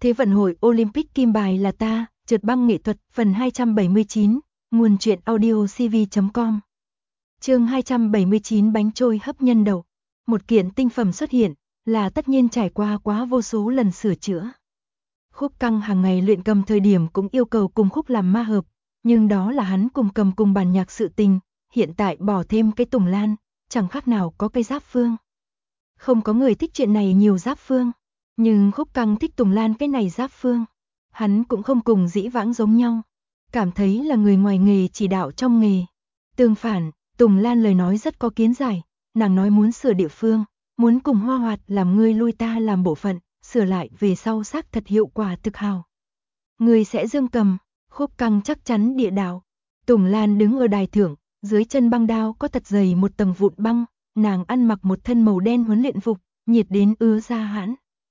Thế vận hội Olympic kim bài là ta, trượt băng nghệ thuật, phần 279, nguồn truyện audio cv.com. Chương 279 bánh trôi hấp nhân đậu. Một kiện tinh phẩm xuất hiện, là tất nhiên trải qua quá vô số lần sửa chữa. Khúc Căng hàng ngày luyện cầm thời điểm cũng yêu cầu cùng Khúc làm ma hợp, nhưng đó là hắn cùng cầm cùng bản nhạc sự tình, hiện tại bỏ thêm cái Tùng Lan, chẳng khác nào có cây Giáp Phương. Không có người thích chuyện này nhiều Giáp Phương, nhưng Khúc Căng thích Tùng Lan cái này Giáp Phương. Hắn cũng không cùng dĩ vãng giống nhau, cảm thấy là người ngoài nghề chỉ đạo trong nghề. Tương phản, Tùng Lan lời nói rất có kiến giải, nàng nói muốn sửa địa phương, muốn cùng Hoa Hoạt làm ngươi lui ta làm bộ phận, sửa lại về sau xác thật hiệu quả thực hào. Ngươi sẽ dương cầm, Khúc Căng chắc chắn địa đạo. Tùng Lan đứng ở đài thượng, dưới chân băng đao có thật dày một tầng vụn băng, nàng ăn mặc một thân màu đen huấn luyện phục, nhiệt đến ứa ra hãn.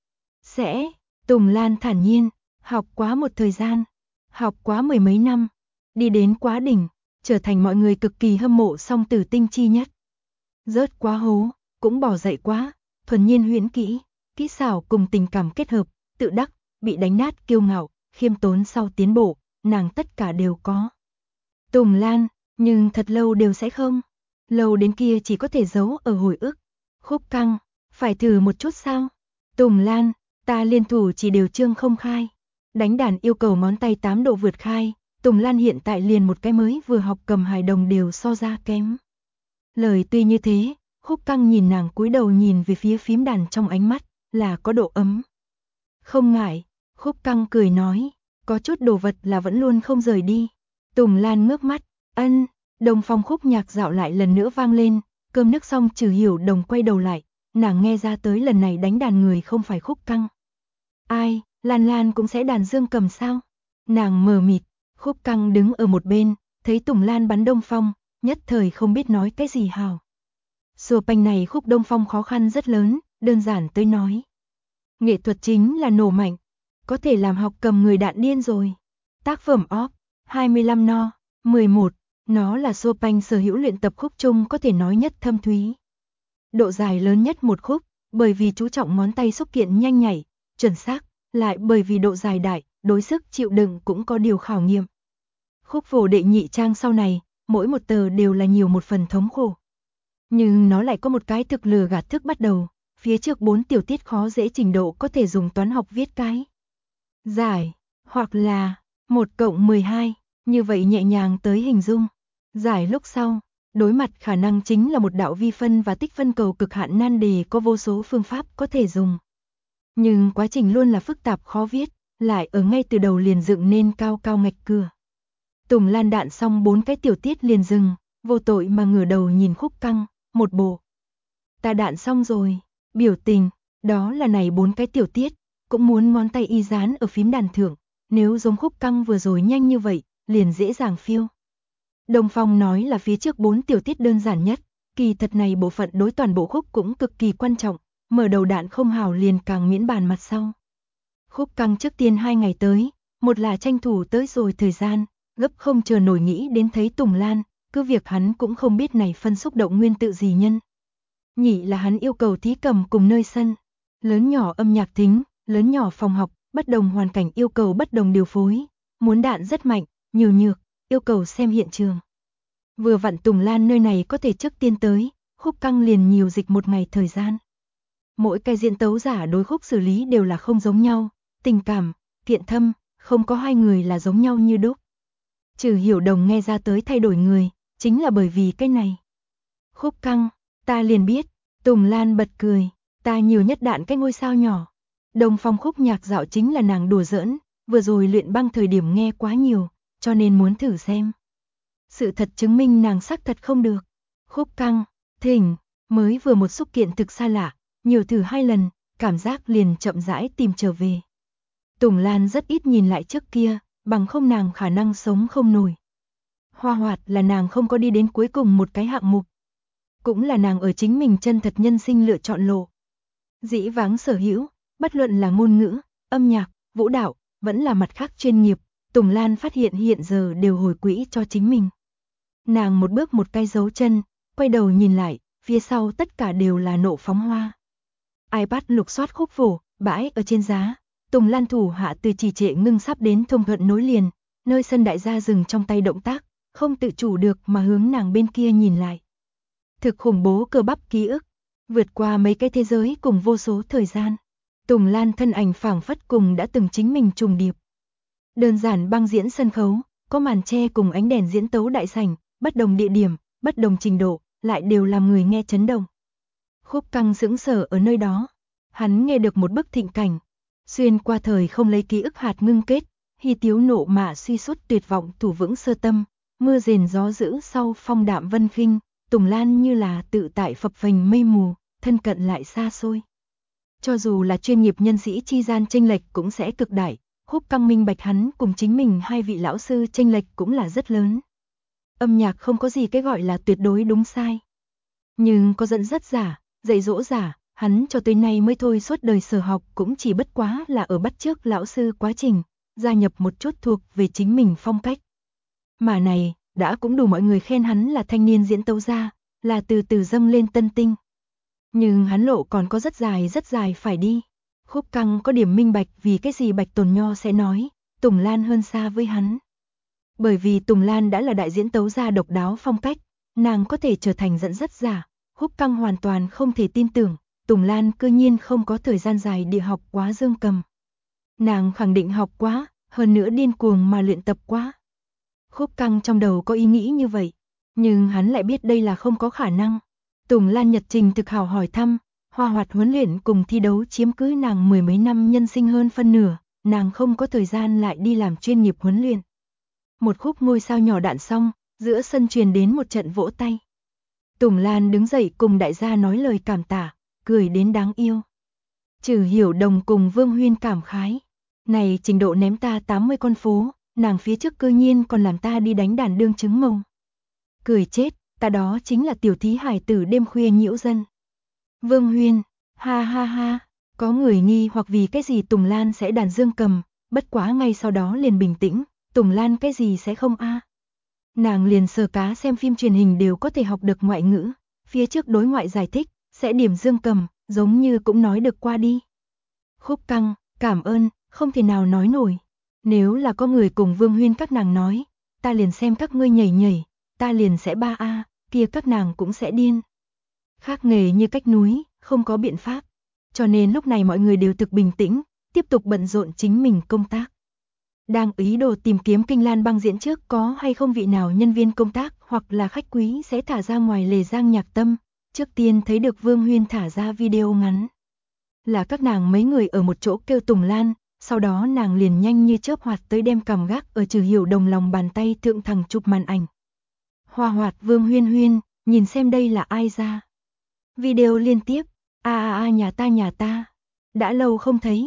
Sẽ, Tùng Lan thản nhiên, học quá một thời gian, học quá mười mấy năm, đi đến quá đỉnh, trở thành mọi người cực kỳ hâm mộ song tử tinh chi nhất. Rớt quá hố, cũng bỏ dậy quá, thuần nhiên huyễn kỹ, kỹ xảo cùng tình cảm kết hợp, tự đắc, bị đánh nát kiêu ngạo, khiêm tốn sau tiến bộ, nàng tất cả đều có. Tùng Lan, nhưng thật lâu đều sẽ không. Lâu đến kia chỉ có thể giấu ở hồi ức. Khúc Căng, phải thử một chút sao? Tùng Lan, ta liên thủ chỉ đều chương không khai. Đánh đàn yêu cầu ngón tay 8 độ vượt khai, Tùng Lan hiện tại liền một cái mới vừa học cầm hài đồng đều so ra kém. Lời tuy như thế, Khúc Căng nhìn nàng cúi đầu nhìn về phía phím đàn trong ánh mắt, là có độ ấm. Không ngại, Khúc Căng cười nói, có chút đồ vật là vẫn luôn không rời đi. Tùng Lan ngước mắt, ân, đồng phong khúc nhạc dạo lại lần nữa vang lên, cơm nước xong Trừ Hiểu Đồng quay đầu lại, nàng nghe ra tới lần này đánh đàn người không phải Khúc Căng. Ai, Lan Lan cũng sẽ đàn dương cầm sao? Nàng mờ mịt, Khúc Căng đứng ở một bên, thấy Tùng Lan bắn đông phong, nhất thời không biết nói cái gì hào. Chopin này khúc đông phong khó khăn rất lớn, đơn giản tới nói. Nghệ thuật chính là nổ mạnh, có thể làm học cầm người đạn điên rồi. Tác phẩm Op. 25 no. 11. Nó là Chopin sở hữu luyện tập khúc chung có thể nói nhất thâm thúy. Độ dài lớn nhất một khúc, bởi vì chú trọng ngón tay xúc kiện nhanh nhảy, chuẩn xác, lại bởi vì độ dài đại, đối sức chịu đựng cũng có điều khảo nghiệm. Khúc phổ đệ nhị trang sau này, mỗi một tờ đều là nhiều một phần thống khổ. Nhưng nó lại có một cái thực lừa gạt thức bắt đầu, phía trước 4 tiểu tiết khó dễ trình độ có thể dùng toán học viết cái giải, hoặc là 1+12, như vậy nhẹ nhàng tới hình dung. Giải lúc sau, đối mặt khả năng chính là một đạo vi phân và tích phân cầu cực hạn nan đề có vô số phương pháp có thể dùng. Nhưng quá trình luôn là phức tạp khó viết, lại ở ngay từ đầu liền dựng nên cao cao ngạch cửa. Tùng Lan đạn xong 4 cái tiểu tiết liền dừng, vô tội mà ngửa đầu nhìn Khúc Căng, một bộ. Ta đạn xong rồi, biểu tình, đó là này 4 cái tiểu tiết, cũng muốn ngón tay y dán ở phím đàn thượng, nếu giống Khúc Căng vừa rồi nhanh như vậy, liền dễ dàng phiêu. Đồng Phong nói là phía trước 4 tiểu tiết đơn giản nhất, kỳ thật này bộ phận đối toàn bộ khúc cũng cực kỳ quan trọng, mở đầu đạn không hào liền càng miễn bàn mặt sau. Khúc Căng trước tiên 2 ngày tới, một là tranh thủ tới rồi thời gian, gấp không chờ nổi nghĩ đến thấy Tùng Lan, cứ việc hắn cũng không biết này phân xúc động nguyên tự gì nhân. Nhị là hắn yêu cầu thí cầm cùng nơi sân, lớn nhỏ âm nhạc thính, lớn nhỏ phòng học, bất đồng hoàn cảnh yêu cầu bất đồng điều phối, muốn đạn rất mạnh, nhiều nhược, yêu cầu xem hiện trường. Vừa vặn Tùng Lan nơi này có thể trước tiên tới, Khúc Căng liền nhiều dịch một ngày thời gian. Mỗi cái diễn tấu giả đối khúc xử lý đều là không giống nhau, tình cảm, kiện thâm, không có hai người là giống nhau như đúc. Trừ Hiểu Đồng nghe ra tới thay đổi người, chính là bởi vì cái này. Khúc Căng, ta liền biết, Tùng Lan bật cười, ta nhiều nhất đạn cái ngôi sao nhỏ. Đồng Phong khúc nhạc dạo chính là nàng đùa giỡn, vừa rồi luyện băng thời điểm nghe quá nhiều, cho nên muốn thử xem. Sự thật chứng minh nàng xác thật không được. Khúc Căng, thỉnh, mới vừa một xúc kiện thực xa lạ, nhiều thử 2 lần, cảm giác liền chậm rãi tìm trở về. Tùng Lan rất ít nhìn lại trước kia, bằng không nàng khả năng sống không nổi. Hoa Hoạt là nàng không có đi đến cuối cùng một cái hạng mục. Cũng là nàng ở chính mình chân thật nhân sinh lựa chọn lộ. Dĩ vãng sở hữu, bất luận là ngôn ngữ, âm nhạc, vũ đạo, vẫn là mặt khác chuyên nghiệp, Tùng Lan phát hiện hiện giờ đều hồi quỹ cho chính mình. Nàng một bước một cái dấu chân, quay đầu nhìn lại, phía sau tất cả đều là nộ phóng hoa. iPad lục soát khúc phổ, bãi ở trên giá, Tùng Lan thủ hạ từ trì trệ ngưng sắp đến thông thuận nối liền, nơi sân đại gia dừng trong tay động tác, không tự chủ được mà hướng nàng bên kia nhìn lại. Thực khủng bố cơ bắp ký ức, vượt qua mấy cái thế giới cùng vô số thời gian. Tùng Lan thân ảnh phảng phất cùng đã từng chính mình trùng điệp. Đơn giản băng diễn sân khấu, có màn che cùng ánh đèn diễn tấu đại sảnh, bất đồng địa điểm, bất đồng trình độ, lại đều làm người nghe chấn động. Khúc Căng sững sờ ở nơi đó, hắn nghe được một bức thịnh cảnh, xuyên qua thời không lấy ký ức hạt ngưng kết, hy tiếu nộ mạ suy sút tuyệt vọng thủ vững sơ tâm, mưa rền gió dữ sau phong đạm vân khinh, Tùng Lan như là tự tại phập phềnh mây mù, thân cận lại xa xôi. Cho dù là chuyên nghiệp nhân sĩ chi gian chênh lệch cũng sẽ cực đại, Khúc Căng minh bạch hắn cùng chính mình hai vị lão sư chênh lệch cũng là rất lớn. Âm nhạc không có gì cái gọi là tuyệt đối đúng sai, nhưng có dẫn dắt giả, dạy dỗ giả, hắn cho tới nay mới thôi suốt đời sở học cũng chỉ bất quá là ở bắt chước lão sư quá trình, gia nhập một chút thuộc về chính mình phong cách. Mà này, đã cũng đủ mọi người khen hắn là thanh niên diễn tấu gia, là từ từ dâng lên tân tinh. Nhưng hắn lộ còn có rất dài phải đi. Khúc Căng có điểm minh bạch vì cái gì Bạch Tồn Nho sẽ nói, Tùng Lan hơn xa với hắn. Bởi vì Tùng Lan đã là đại diễn tấu gia độc đáo phong cách, nàng có thể trở thành dẫn dắt giả. Khúc Căng hoàn toàn không thể tin tưởng, Tùng Lan cư nhiên không có thời gian dài để học quá dương cầm. Nàng khẳng định học quá, hơn nữa điên cuồng mà luyện tập quá. Khúc Căng trong đầu có ý nghĩ như vậy, nhưng hắn lại biết đây là không có khả năng. Tùng Lan nhật trình thực hào hỏi thăm, hoa hoạt huấn luyện cùng thi đấu chiếm cứ nàng mười mấy năm nhân sinh hơn phân nửa, nàng không có thời gian lại đi làm chuyên nghiệp huấn luyện. Một khúc ngôi sao nhỏ đạn xong, giữa sân truyền đến một trận vỗ tay. Tùng Lan đứng dậy cùng đại gia nói lời cảm tạ, cười đến đáng yêu. Trừ Hiểu Đồng cùng Vương Huyên cảm khái. Này trình độ ném ta 80 con phố, nàng phía trước cư nhiên còn làm ta đi đánh đàn đương trứng mông. Cười chết, ta đó chính là tiểu thí hải tử đêm khuya nhiễu dân. Vương Huyên, ha ha ha, có người nghi hoặc vì cái gì Tùng Lan sẽ đàn dương cầm, bất quá ngay sau đó liền bình tĩnh, Tùng Lan cái gì sẽ không a? Nàng liền sờ cá xem phim truyền hình đều có thể học được ngoại ngữ, phía trước đối ngoại giải thích, sẽ điểm dương cầm, giống như cũng nói được qua đi. Khúc Căng, cảm ơn, không thể nào nói nổi. Nếu là có người cùng Vương Huyên các nàng nói, ta liền xem các ngươi nhảy nhảy, ta liền sẽ ba a, kia các nàng cũng sẽ điên. Khác nghề như cách núi, không có biện pháp. Cho nên lúc này mọi người đều thực bình tĩnh, tiếp tục bận rộn chính mình công tác. Đang ý đồ tìm kiếm Kinh Lan băng diễn trước có hay không vị nào nhân viên công tác hoặc là khách quý sẽ thả ra ngoài lề Giang Nhạc Tâm, trước tiên thấy được Vương Huyên thả ra video ngắn. Là các nàng mấy người ở một chỗ kêu Tùng Lan, sau đó nàng liền nhanh như chớp hoạt tới đem cằm gác ở Trừ Hiểu Đồng lòng bàn tay thượng thẳng chụp màn ảnh. Hoa hoạt Vương Huyên Huyên, nhìn xem đây là ai ra. Video liên tiếp, nhà ta, đã lâu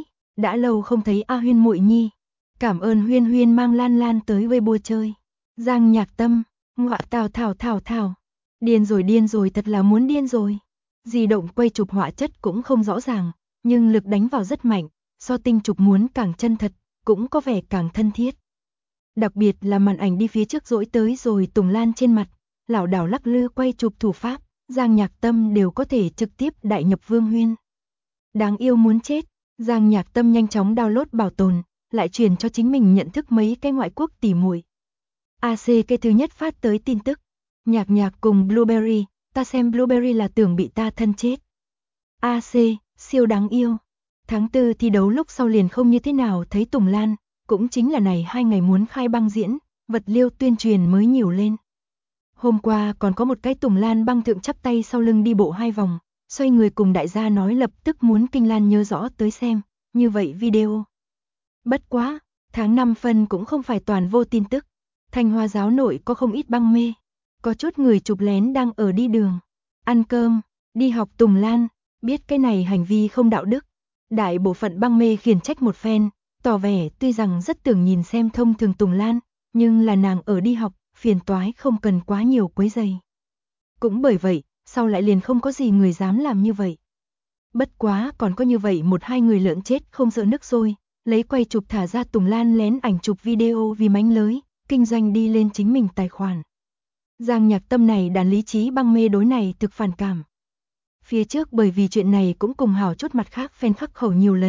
không thấy a Huyên muội nhi. Cảm ơn Huyên Huyên mang Lan Lan tới Weibo chơi. Giang Nhạc Tâm, ngọa thảo. Điên rồi thật là muốn điên rồi. Di động quay chụp họa chất cũng không rõ ràng, nhưng lực đánh vào rất mạnh, so tinh chụp muốn càng chân thật, cũng có vẻ càng thân thiết. Đặc biệt là màn ảnh đi phía trước dỗi tới rồi Tùng Lan trên mặt, lảo đảo lắc lư quay chụp thủ pháp, Giang Nhạc Tâm đều có thể trực tiếp đại nhập Vương Huyên. Đáng yêu muốn chết, Giang Nhạc Tâm nhanh chóng download bảo tồn, lại truyền cho chính mình nhận thức mấy cái ngoại quốc tỉ muội. AC cái thứ nhất phát tới tin tức, Nhạc Nhạc cùng Blueberry, ta xem Blueberry là tưởng bị ta thân chết. AC, siêu đáng yêu. Tháng 4 thi đấu lúc sau liền không như thế nào thấy Tùng Lan, cũng chính là này 2 ngày muốn khai băng diễn, vật liêu tuyên truyền mới nhiều lên. Hôm qua còn có một cái Tùng Lan băng thượng chắp tay sau lưng đi bộ 2 vòng, xoay người cùng đại gia nói lập tức muốn Kinh Lan nhớ rõ tới xem, như vậy video. Bất quá, tháng 5 phân cũng không phải toàn vô tin tức. Thanh Hoa giáo nội có không ít băng mê. Có chút người chụp lén đang ở đi đường, ăn cơm, đi học Tùng Lan, biết cái này hành vi không đạo đức. Đại bộ phận băng mê khiển trách một phen, tỏ vẻ tuy rằng rất tưởng nhìn xem thông thường Tùng Lan, nhưng là nàng ở đi học, phiền toái không cần quá nhiều quấy rầy. Cũng bởi vậy, sau lại liền không có gì người dám làm như vậy. Bất quá còn có như vậy 1-2 người lợn chết không sợ nước sôi, lấy quay chụp thả ra Tùng Lan lén ảnh chụp video vì mánh lới, kinh doanh đi lên chính mình tài khoản. Giang Nhạc Tâm này đàn lý trí băng mê đối này thực phản cảm. Phía trước bởi vì chuyện này cũng cùng hảo chút mặt khác fan khắc khẩu nhiều lần,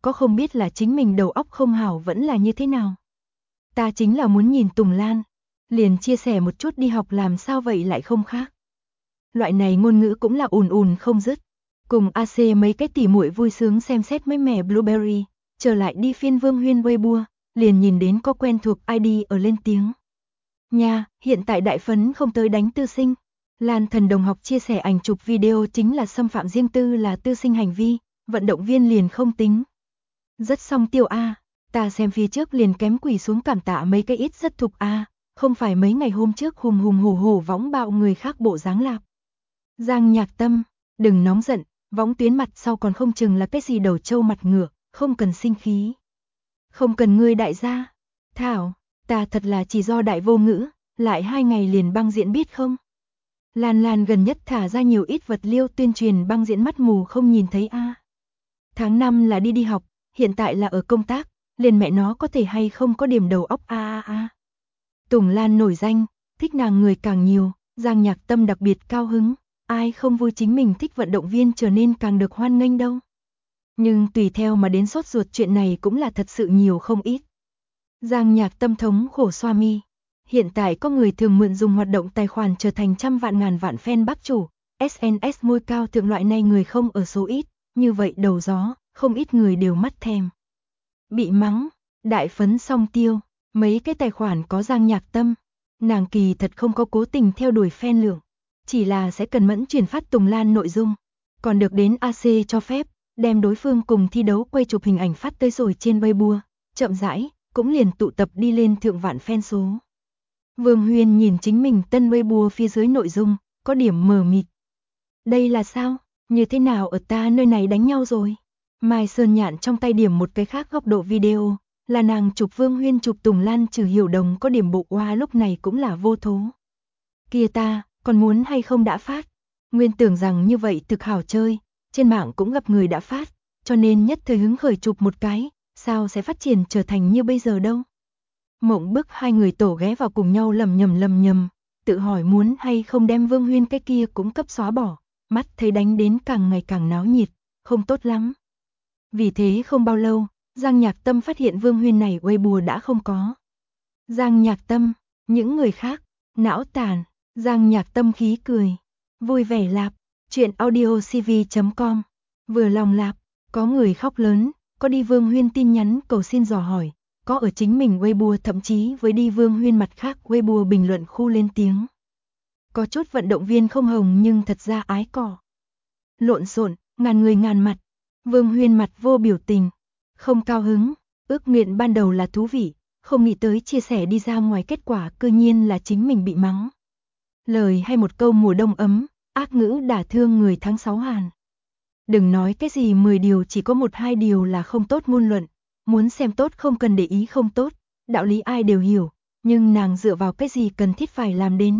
có không biết là chính mình đầu óc không hảo vẫn là như thế nào. Ta chính là muốn nhìn Tùng Lan, liền chia sẻ một chút đi học làm sao vậy lại không khác. Loại này ngôn ngữ cũng là ùn ùn không dứt. Cùng AC mấy cái tỉ muội vui sướng xem xét mới mẻ Blueberry, trở lại đi phiên Vương Huyên Weibo, liền nhìn đến có quen thuộc ID ở lên tiếng. Nha, hiện tại đại phấn không tới đánh tư sinh. Lan Thần đồng học chia sẻ ảnh chụp video chính là xâm phạm riêng tư là tư sinh hành vi, vận động viên liền không tính. Rất song tiêu a, ta xem phía trước liền kém quỳ xuống cảm tạ mấy cái ít rất thục a, không phải mấy ngày hôm trước hùng hùng hổ hổ võng bạo người khác bộ dáng lạp. Giang Nhạc Tâm, đừng nóng giận, võng tuyến mặt sau còn không chừng là cái gì đầu trâu mặt ngựa, không cần sinh khí. Không cần ngươi đại gia. Thảo, ta thật là chỉ do đại vô ngữ, lại 2 ngày liền băng diễn biết không? Lan Lan gần nhất thả ra nhiều ít vật liêu tuyên truyền băng diễn mắt mù không nhìn thấy a. Tháng 5 là đi học, hiện tại là ở công tác, liền mẹ nó có thể hay không có điểm đầu óc a. Tùng Lan nổi danh, thích nàng người càng nhiều, Giang Nhạc Tâm đặc biệt cao hứng, ai không vui chính mình thích vận động viên trở nên càng được hoan nghênh đâu. Nhưng tùy theo mà đến sốt ruột chuyện này cũng là thật sự nhiều không ít. Giang Nhạc Tâm thống khổ xoa mi. Hiện tại có người thường mượn dùng hoạt động tài khoản trở thành trăm vạn ngàn vạn fan bác chủ, SNS ngôi cao thượng loại này người không ở số ít, như vậy đầu gió, không ít người đều mắt thèm. Bị mắng, đại phấn song tiêu, mấy cái tài khoản có Giang Nhạc Tâm, nàng kỳ thật không có cố tình theo đuổi fan lượng, chỉ là sẽ cần mẫn truyền phát Tùng Lan nội dung, còn được đến AC cho phép, đem đối phương cùng thi đấu quay chụp hình ảnh phát tới rồi trên Weibo, chậm rãi, cũng liền tụ tập đi lên thượng vạn fan số. Vương Huyên nhìn chính mình tân Weibo phía dưới nội dung, có điểm mờ mịt. Đây là sao? Như thế nào ở ta nơi này đánh nhau rồi? Mai Sơn Nhạn trong tay điểm một cái khác góc độ video, là nàng chụp Vương Huyên chụp Tùng Lan trừ hiểu đồng có điểm bộ oa lúc này cũng là vô thố. Kia ta, còn muốn hay không đã phát? Nguyên tưởng rằng như vậy thực hảo chơi, trên mạng cũng gặp người đã phát, cho nên nhất thời hứng khởi chụp một cái, sao sẽ phát triển trở thành như bây giờ đâu? Mộng bức hai người tổ ghé vào cùng nhau lầm nhầm, tự hỏi muốn hay không đem Vương Huyên cái kia cũng cấp xóa bỏ, mắt thấy đánh đến càng ngày càng náo nhiệt, không tốt lắm. Vì thế không bao lâu, Giang Nhạc Tâm phát hiện Vương Huyên này Weibo đã không có. Giang Nhạc Tâm, những người khác, não tàn, Giang Nhạc Tâm khí cười, vui vẻ lạp, chuyện audiocv.com, vừa lòng lạp, có người khóc lớn, có đi Vương Huyên tin nhắn cầu xin dò hỏi. Có ở chính mình Weibo thậm chí với đi Vương Huyên mặt khác Weibo bình luận khu lên tiếng. Có chút vận động viên không hồng nhưng thật ra ái cỏ. Lộn xộn, ngàn người ngàn mặt. Vương Huyên mặt vô biểu tình. Không cao hứng, ước nguyện ban đầu là thú vị, không nghĩ tới chia sẻ đi ra ngoài kết quả cư nhiên là chính mình bị mắng. Lời hay một câu mùa đông ấm, ác ngữ đả thương người tháng 6 Hàn. Đừng nói cái gì 10 điều chỉ có 1-2 điều là không tốt ngôn luận. Muốn xem tốt không cần để ý không tốt, đạo lý ai đều hiểu, nhưng nàng dựa vào cái gì cần thiết phải làm đến.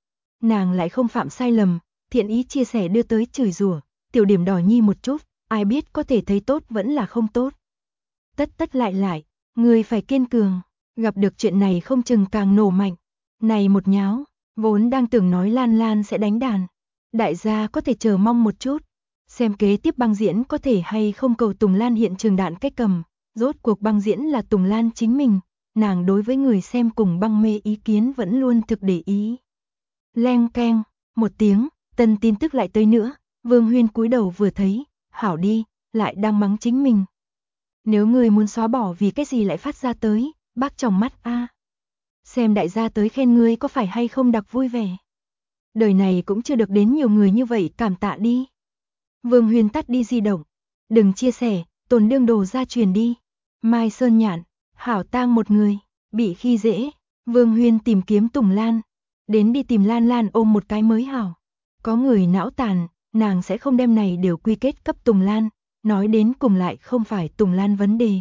Nàng lại không phạm sai lầm, thiện ý chia sẻ đưa tới chửi rủa, tiểu điểm đỏ nhi một chút, ai biết có thể thấy tốt vẫn là không tốt. Tất lại, người phải kiên cường, gặp được chuyện này không chừng càng nổ mạnh. Này một nháo, vốn đang tưởng nói Lan Lan sẽ đánh đàn. Đại gia có thể chờ mong một chút, xem kế tiếp băng diễn có thể hay không cầu Tùng Lan hiện trường đạn cách cầm. Rốt cuộc băng diễn là Tùng Lan chính mình, nàng đối với người xem cùng băng mê ý kiến vẫn luôn thực để ý. Leng keng, một tiếng, tân tin tức lại tới nữa, Vương Huyên cúi đầu vừa thấy, hảo đi, lại đang mắng chính mình. Nếu người muốn xóa bỏ vì cái gì lại phát ra tới, bác trong mắt a. Xem đại gia tới khen ngươi có phải hay không đặc vui vẻ. Đời này cũng chưa được đến nhiều người như vậy cảm tạ đi. Vương Huyên tắt đi di động, đừng chia sẻ, tồn đương đồ ra truyền đi. Mai Sơn Nhạn, hảo tang một người, bị khi dễ, Vương Huyên tìm kiếm Tùng Lan, đến đi tìm Lan Lan ôm một cái mới hảo. Có người não tàn, nàng sẽ không đem này đều quy kết cấp Tùng Lan, nói đến cùng lại không phải Tùng Lan vấn đề.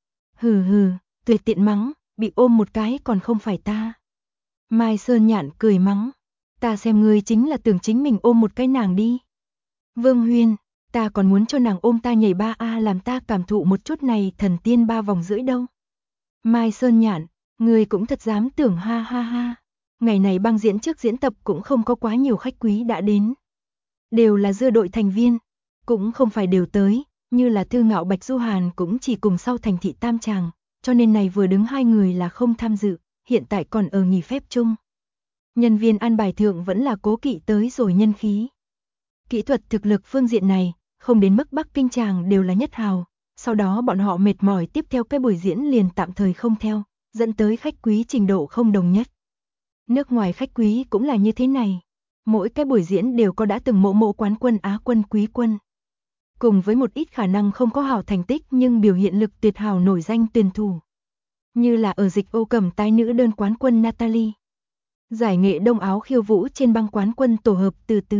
Hừ, tuyệt tiện mắng, bị ôm một cái còn không phải ta. Mai Sơn Nhạn cười mắng, ta xem ngươi chính là tưởng chính mình ôm một cái nàng đi. Vương Huyên, ta còn muốn cho nàng ôm ta nhảy 3A làm ta cảm thụ một chút này thần tiên 3 vòng rưỡi đâu. Mai Sơn Nhạn, người cũng thật dám tưởng ha. Ngày này băng diễn trước diễn tập cũng không có quá nhiều khách quý đã đến. Đều là dưa đội thành viên, cũng không phải đều tới, như là Thư Ngạo Bạch Du Hàn cũng chỉ cùng sau thành thị Tam Tràng, cho nên này vừa đứng hai người là không tham dự, hiện tại còn ở nghỉ phép chung. Nhân viên an bài thượng vẫn là Cố Kỵ tới rồi nhân khí. Kỹ thuật thực lực phương diện này, không đến mức Bắc Kinh Tràng đều là nhất hào, sau đó bọn họ mệt mỏi tiếp theo cái buổi diễn liền tạm thời không theo, dẫn tới khách quý trình độ không đồng nhất. Nước ngoài khách quý cũng là như thế này, mỗi cái buổi diễn đều có đã từng mộ quán quân Á quân quý quân. Cùng với một ít khả năng không có hảo thành tích nhưng biểu hiện lực tuyệt hảo nổi danh tuyển thủ. Như là ở dịch Âu Cẩm tái nữ đơn quán quân Natalie. Giải nghệ đông áo khiêu vũ trên băng quán quân tổ hợp từ từ.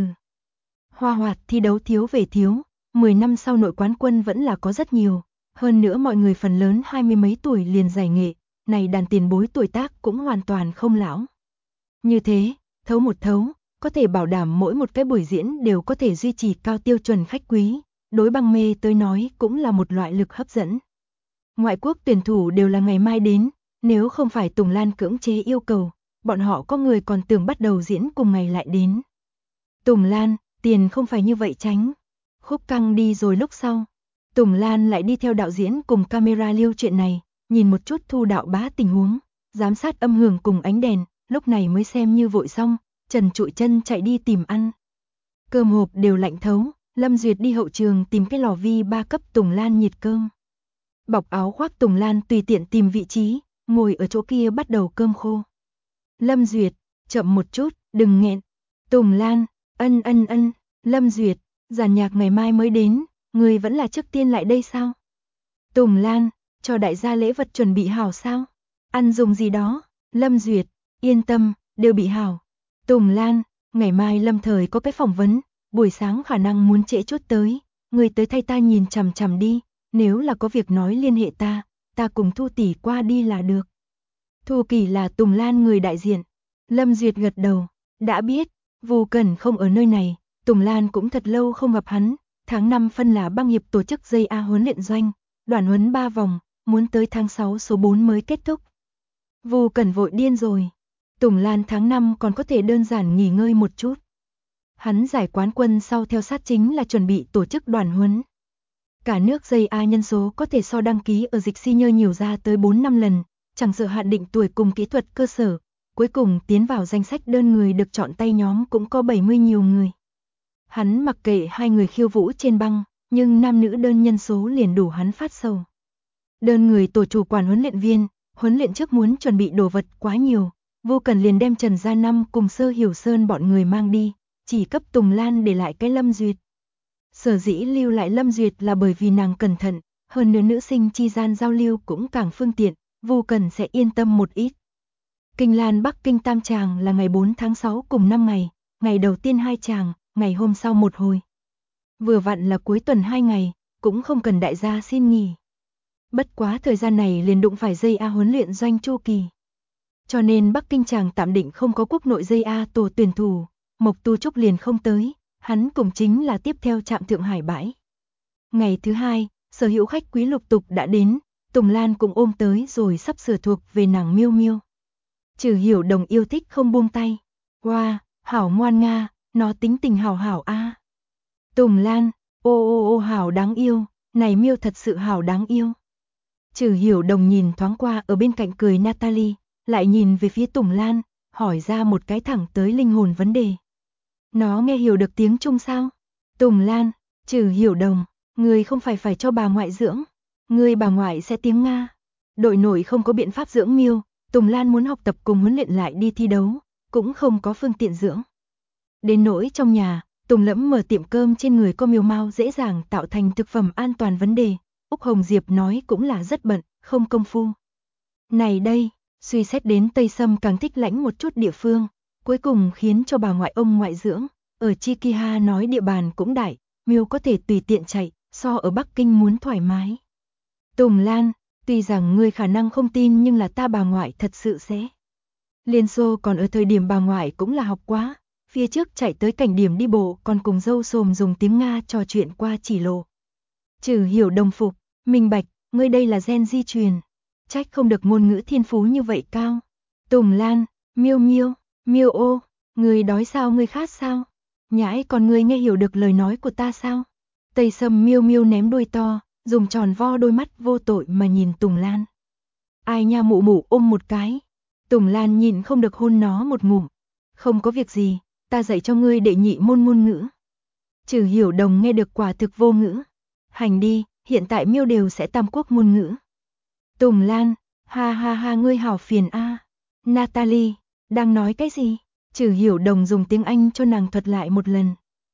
Hoa hoạt thi đấu thiếu về thiếu, 10 năm sau nội quán quân vẫn là có rất nhiều. Hơn nữa mọi người phần lớn 20 mấy tuổi liền giải nghệ, này đàn tiền bối tuổi tác cũng hoàn toàn không lão. Như thế, thấu một thấu, có thể bảo đảm mỗi một cái buổi diễn đều có thể duy trì cao tiêu chuẩn khách quý, đối băng mê tới nói cũng là một loại lực hấp dẫn. Ngoại quốc tuyển thủ đều là ngày mai đến, nếu không phải Tùng Lan cưỡng chế yêu cầu, bọn họ có người còn tưởng bắt đầu diễn cùng ngày lại đến. Tùng Lan, tiền không phải như vậy tránh. Khúc Căng đi rồi lúc sau, Tùng Lan lại đi theo đạo diễn cùng camera lưu chuyện này, nhìn một chút Thu Đạo Bá tình huống, giám sát âm hưởng cùng ánh đèn, lúc này mới xem như vội xong, Trần trụi chân chạy đi tìm ăn. Cơm hộp đều lạnh thấu, Lâm Duyệt đi hậu trường tìm cái lò vi 3 cấp Tùng Lan nhiệt cơm. Bọc áo khoác Tùng Lan tùy tiện tìm vị trí, ngồi ở chỗ kia bắt đầu cơm khô. Lâm Duyệt, chậm một chút, đừng nghẹn. Tùng Lan, ân. Lâm Duyệt, giàn nhạc ngày mai mới đến, người vẫn là trước tiên lại đây sao? Tùng Lan, cho đại gia lễ vật chuẩn bị hảo sao? Ăn dùng gì đó? Lâm Duyệt, yên tâm, đều bị hảo. Tùng Lan, ngày mai Lâm Thời có cái phỏng vấn, buổi sáng khả năng muốn trễ chút tới, người tới thay ta nhìn chằm chằm đi, nếu là có việc nói liên hệ ta cùng Thu tỷ qua đi là được. Thu Kỳ là Tùng Lan người đại diện. Lâm Duyệt gật đầu, đã biết, Vu Cẩn không ở nơi này, Tùng Lan cũng thật lâu không gặp hắn, tháng 5 phân là băng hiệp tổ chức JA huấn luyện doanh, đoàn huấn 3 vòng, muốn tới tháng 6 số 4 mới kết thúc. Vu Cẩn vội điên rồi. Tùng Lan tháng 5 còn có thể đơn giản nghỉ ngơi một chút. Hắn giải quán quân sau theo sát chính là chuẩn bị tổ chức đoàn huấn. Cả nước JA nhân số có thể so đăng ký ở dịch senior nhiều ra tới 4-5 lần, chẳng sợ hạn định tuổi cùng kỹ thuật cơ sở, cuối cùng tiến vào danh sách đơn người được chọn tay nhóm cũng có 70 nhiều người. Hắn mặc kệ hai người khiêu vũ trên băng, nhưng nam nữ đơn nhân số liền đủ hắn phát sầu. Đơn người tổ chủ quản huấn luyện viên, huấn luyện trước muốn chuẩn bị đồ vật quá nhiều, Vô Cần liền đem Trần Gia Năm cùng Sơ Hiểu Sơn bọn người mang đi, chỉ cấp Tùng Lan để lại cái Lâm Duyệt. Sở dĩ lưu lại Lâm Duyệt là bởi vì nàng cẩn thận, hơn nữa nữ sinh chi gian giao lưu cũng càng phương tiện, Vô Cần sẽ yên tâm một ít. Kinh Lan Bắc Kinh Tam Tràng là ngày 4 tháng 6 cùng 5 ngày, ngày đầu tiên 2 tràng, ngày hôm sau một hồi. Vừa vặn là cuối tuần 2 ngày, cũng không cần đại gia xin nghỉ. Bất quá thời gian này liền đụng phải JA huấn luyện doanh chu kỳ. Cho nên Bắc Kinh Tràng tạm định không có quốc nội JA tổ tuyển thủ, Mộc Tu Trúc liền không tới, hắn cùng chính là tiếp theo trạm Thượng Hải bãi. Ngày thứ hai, sở hữu khách quý lục tục đã đến, Tùng Lan cũng ôm tới rồi sắp sửa thuộc về nàng Miêu Miêu. Trừ Hiểu Đồng yêu thích không buông tay. Wow, hảo ngoan nga, nó tính tình hảo hảo a. Tùng Lan, ô hảo đáng yêu, này Miêu thật sự hảo đáng yêu. Trừ Hiểu Đồng nhìn thoáng qua ở bên cạnh cười Natalie, lại nhìn về phía Tùng Lan, hỏi ra một cái thẳng tới linh hồn vấn đề. Nó nghe hiểu được tiếng Trung sao? Tùng Lan, Trừ Hiểu Đồng, người không phải cho bà ngoại dưỡng, người bà ngoại sẽ tiếng Nga. Đội nổi không có biện pháp dưỡng Miêu, Tùng Lan muốn học tập cùng huấn luyện lại đi thi đấu, cũng không có phương tiện dưỡng. Đến nỗi trong nhà, Tùng Lẫm mở tiệm cơm trên người có Miêu Mao dễ dàng tạo thành thực phẩm an toàn vấn đề, Úc Hồng Diệp nói cũng là rất bận, không công phu. Này đây, suy xét đến Tây Sâm càng thích lãnh một chút địa phương, cuối cùng khiến cho bà ngoại ông ngoại dưỡng, ở Chikiha nói địa bàn cũng đại, Miêu có thể tùy tiện chạy, so ở Bắc Kinh muốn thoải mái. Tùng Lan, tuy rằng ngươi khả năng không tin nhưng là ta bà ngoại thật sự sẽ. Liên Xô còn ở thời điểm bà ngoại cũng là học quá, phía trước chạy tới cảnh điểm đi bộ còn cùng dâu xồm dùng tiếng Nga trò chuyện qua chỉ lộ. Trừ Hiểu Đồng phục, minh bạch, ngươi đây là gen di truyền, trách không được ngôn ngữ thiên phú như vậy cao. Tùng Lan, Miêu Miêu, Miêu ô, ngươi đói sao ngươi khát sao? Nhãi còn ngươi nghe hiểu được lời nói của ta sao? Tây Sâm miêu miêu ném đuôi to, dùng tròn vo đôi mắt vô tội mà nhìn Tùng Lan. Ai nha mụ mụ ôm một cái. Tùng Lan nhìn không được hôn nó một ngụm. Không có việc gì, ta dạy cho ngươi đệ nhị môn ngôn ngữ. Trừ Hiểu Đồng nghe được quả thực vô ngữ. Hành đi, hiện tại miêu đều sẽ tam quốc ngôn ngữ. Tùng Lan, ha ha ha ngươi hảo phiền a. Natalie, đang nói cái gì? Trừ Hiểu Đồng dùng tiếng Anh cho nàng thuật lại một lần.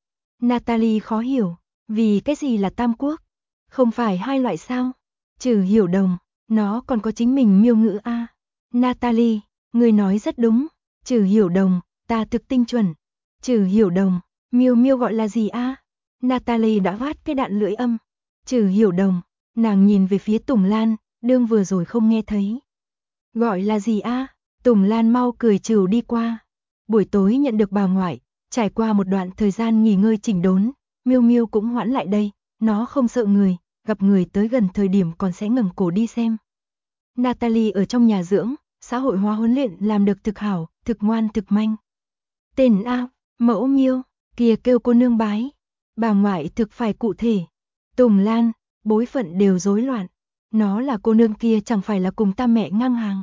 Natalie khó hiểu, vì cái gì là tam quốc? Không phải hai loại sao? Trừ Hiểu Đồng, nó còn có chính mình miêu ngữ a. Natalie, ngươi nói rất đúng. Trừ Hiểu Đồng, ta thực tinh chuẩn. Trừ Hiểu Đồng, miêu miêu gọi là gì a? Natalie đã vát cái đạn lưỡi âm. Trừ Hiểu Đồng, nàng nhìn về phía Tùng Lan, đương vừa rồi không nghe thấy. Gọi là gì a? Tùng Lan mau cười trừ đi qua. Buổi tối nhận được bà ngoại, trải qua một đoạn thời gian nghỉ ngơi chỉnh đốn, miêu miêu cũng hoãn lại đây, nó không sợ người, gặp người tới gần thời điểm còn sẽ ngẩng cổ đi xem. Natalie ở trong nhà dưỡng, xã hội hóa huấn luyện làm được thực hảo, thực ngoan thực manh. Tên A, mẫu miêu, kia kêu cô nương bái. Bà ngoại thực phải cụ thể. Tùng Lan, bối phận đều rối loạn. Nó là cô nương kia chẳng phải là cùng ta mẹ ngang hàng.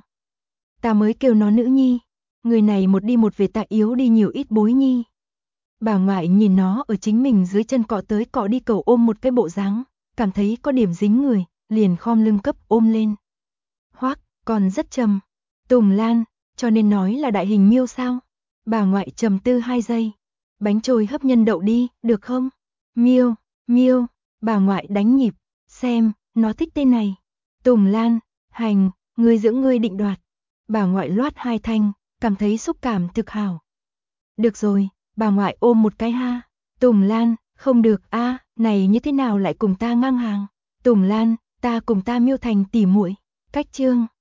Ta mới kêu nó nữ nhi. Người này một đi một về ta yếu đi nhiều ít bối nhi. Bà ngoại nhìn nó ở chính mình dưới chân cọ tới cọ đi cầu ôm một cái bộ dáng, cảm thấy có điểm dính người, liền khom lưng cấp ôm lên. Hoắc, còn rất trầm. Tùng Lan, cho nên nói là đại hình miêu sao? Bà ngoại trầm tư 2 giây. Bánh trôi hấp nhân đậu đi, được không? Miêu, miêu, bà ngoại đánh nhịp, xem, nó thích tên này. Tùng Lan, hành, ngươi dưỡng ngươi định đoạt. Bà ngoại loát 2 thanh, cảm thấy xúc cảm thực hảo. Được rồi, bà ngoại ôm một cái ha. Tùng Lan, không được a, này như thế nào lại cùng ta ngang hàng? Tùng Lan, ta cùng ta miêu thành tỉ muội. Cách chương